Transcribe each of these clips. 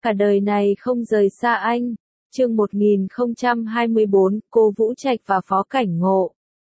cả đời này không rời xa anh. Chương 1024, cô Vũ Trạch và Phó Cảnh Ngộ.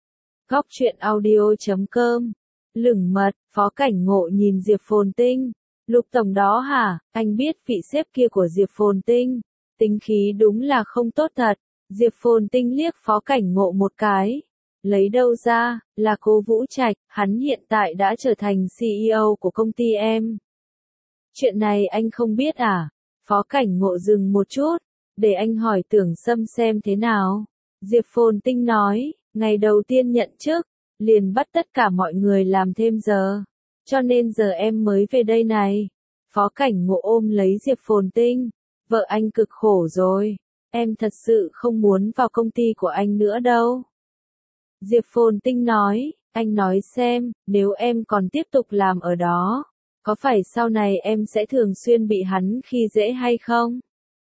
Góc truyện audio.com. Lửng mật, Phó Cảnh Ngộ nhìn Diệp Phồn Tinh. Lục tổng đó hả, anh biết vị sếp kia của Diệp Phồn Tinh. Tính khí đúng là không tốt thật. Diệp Phồn Tinh liếc Phó Cảnh Ngộ một cái. Lấy đâu ra, là cô Vũ Trạch, hắn hiện tại đã trở thành CEO của công ty em. Chuyện này anh không biết à? Phó Cảnh Ngộ dừng một chút, để anh hỏi Tưởng Sâm xem thế nào. Diệp Phồn Tinh nói, ngày đầu tiên nhận chức, liền bắt tất cả mọi người làm thêm giờ. Cho nên giờ em mới về đây này. Phó Cảnh Ngộ ôm lấy Diệp Phồn Tinh. Vợ anh cực khổ rồi. Em thật sự không muốn vào công ty của anh nữa đâu. Diệp Phồn Tinh nói, anh nói xem, nếu em còn tiếp tục làm ở đó, có phải sau này em sẽ thường xuyên bị hắn khi dễ hay không?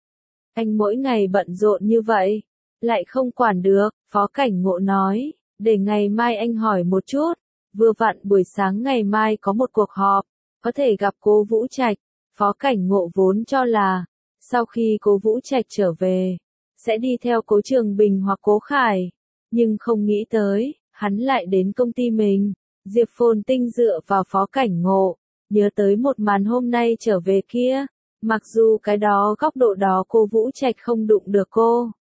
Anh mỗi ngày bận rộn như vậy, lại không quản được, Phó Cảnh Ngộ nói, để ngày mai anh hỏi một chút, vừa vặn buổi sáng ngày mai có một cuộc họp, có thể gặp cô Vũ Trạch. Phó Cảnh Ngộ vốn cho là, sau khi cô Vũ Trạch trở về, sẽ đi theo Cố Trường Bình hoặc Cố Khải, nhưng không nghĩ tới, hắn lại đến công ty mình. Diệp Phồn Tinh dựa vào Phó Cảnh Ngộ, nhớ tới một màn hôm nay trở về kia, mặc dù cái đó góc độ đó cô Vũ Trạch không đụng được cô,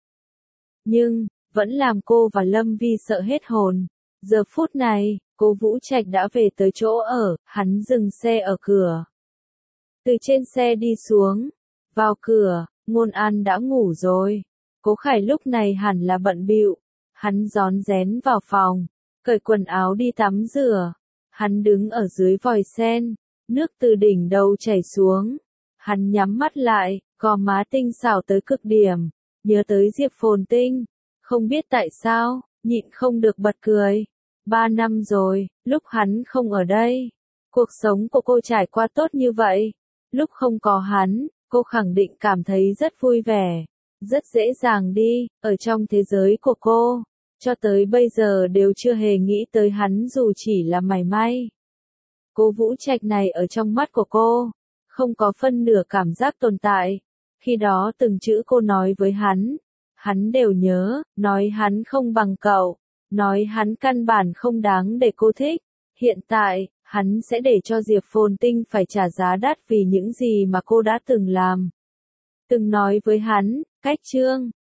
nhưng vẫn làm cô và Lâm Vi sợ hết hồn. Giờ phút này, cô Vũ Trạch đã về tới chỗ ở, hắn dừng xe ở cửa. Từ trên xe đi xuống, vào cửa, Ngôn An đã ngủ rồi. Cố Khải lúc này hẳn là bận bịu, hắn rón rén vào phòng, cởi quần áo đi tắm rửa. Hắn đứng ở dưới vòi sen, nước từ đỉnh đầu chảy xuống. Hắn nhắm mắt lại, gò má tinh xảo tới cực điểm, nhớ tới Diệp Phồn Tinh, không biết tại sao, nhịn không được bật cười. 3 năm rồi, lúc hắn không ở đây, cuộc sống của cô trải qua tốt như vậy. Lúc không có hắn, cô khẳng định cảm thấy rất vui vẻ, rất dễ dàng đi, ở trong thế giới của cô. Cho tới bây giờ đều chưa hề nghĩ tới hắn dù chỉ là mảy may. Cô Vũ Trạch này ở trong mắt của cô, không có phân nửa cảm giác tồn tại. Khi đó từng chữ cô nói với hắn đều nhớ, nói hắn không bằng cậu, nói hắn căn bản không đáng để cô thích. Hiện tại, hắn sẽ để cho Diệp Phồn Tinh phải trả giá đắt vì những gì mà cô đã từng làm. Từng nói với hắn, cách chương